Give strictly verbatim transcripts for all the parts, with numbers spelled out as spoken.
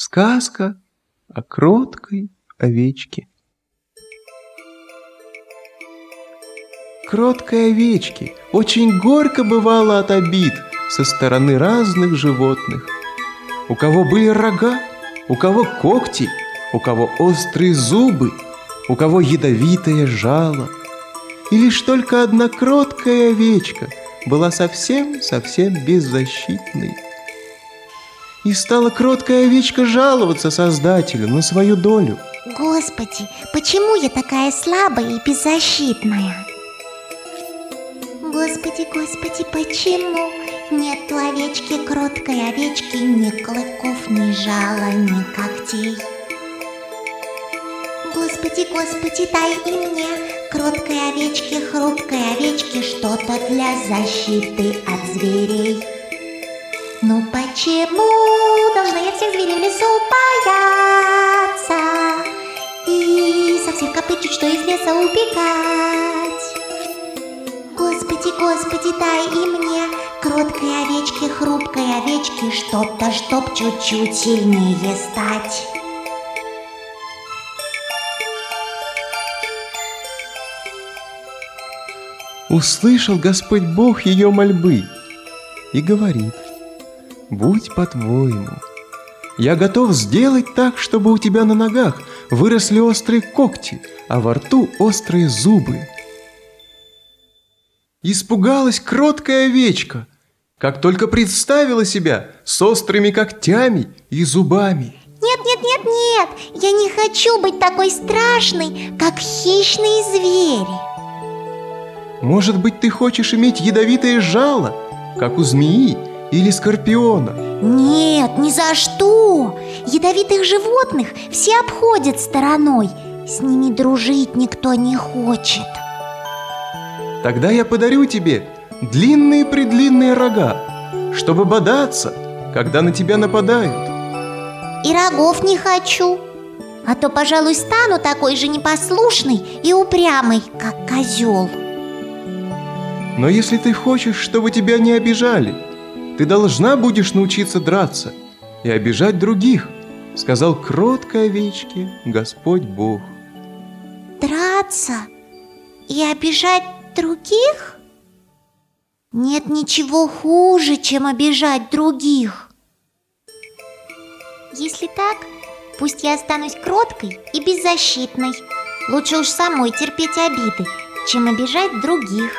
Сказка о кроткой овечке. Кроткой овечке очень горько бывало от обид со стороны разных животных. У кого были рога, у кого когти, у кого острые зубы, у кого ядовитое жало. И лишь только одна кроткая овечка была совсем-совсем беззащитной. И стала кроткая овечка жаловаться Создателю на свою долю. Господи, почему я такая слабая и беззащитная? Господи, Господи, почему нет у овечки, кроткой овечки, ни клыков, ни жала, ни когтей? Господи, Господи, дай и мне, кроткой овечке, хрупкой овечке, что-то для защиты от зверей. Ну почему должна я всех зверей в лесу бояться и со всех копытчик, что из леса убегать? Господи, Господи, дай и мне, кроткой овечке, хрупкой овечке, что-то, чтоб чуть-чуть сильнее стать. Услышал Господь Бог ее мольбы и говорит: будь по-твоему, я готов сделать так, чтобы у тебя на ногах выросли острые когти, а во рту острые зубы. Испугалась кроткая овечка, как только представила себя с острыми когтями и зубами. Нет, нет, нет, нет, я не хочу быть такой страшной, как хищные звери. Может быть, ты хочешь иметь ядовитое жало, как у змеи или скорпиона? Нет, ни за что! Ядовитых животных все обходят стороной. С ними дружить никто не хочет. Тогда я подарю тебе длинные-предлинные рога, чтобы бодаться, когда на тебя нападают. И рогов не хочу, а то, пожалуй, стану такой же непослушной и упрямой, как козел. Но если ты хочешь, чтобы тебя не обижали, ты должна будешь научиться драться и обижать других, сказал кроткой овечке Господь Бог. Драться и обижать других? Нет ничего хуже, чем обижать других. Если так, пусть я останусь кроткой и беззащитной. Лучше уж самой терпеть обиды, чем обижать других.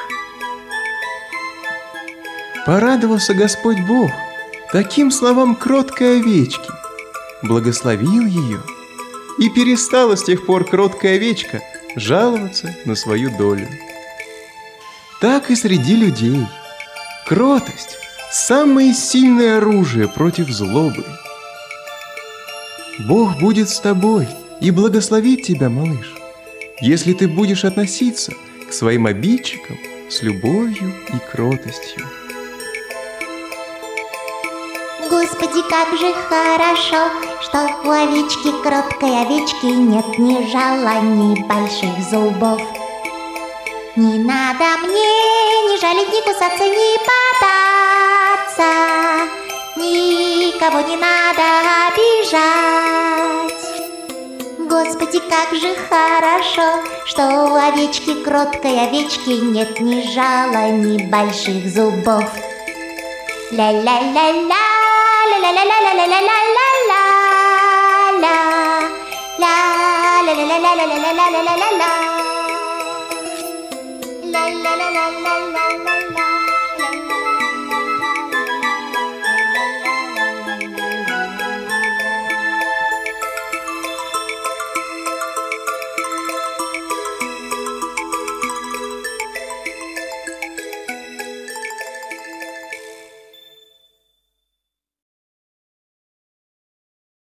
Порадовался Господь Бог таким словам кроткой овечки, благословил ее, и перестала с тех пор кроткая овечка жаловаться на свою долю. Так и среди людей кротость – самое сильное оружие против злобы. Бог будет с тобой и благословит тебя, малыш, если ты будешь относиться к своим обидчикам с любовью и кротостью. Господи, как же хорошо, что у овечки, кроткой овечки, нет ни жала, ни больших зубов. Не надо мне ни жалить, ни кусаться, ни бодаться, никого не надо обижать. Господи, как же хорошо, что у овечки, кроткой овечки, нет ни жала, ни больших зубов. Ля-ля-ля-ля. La la la la la la la la la la la la la la la la la la la la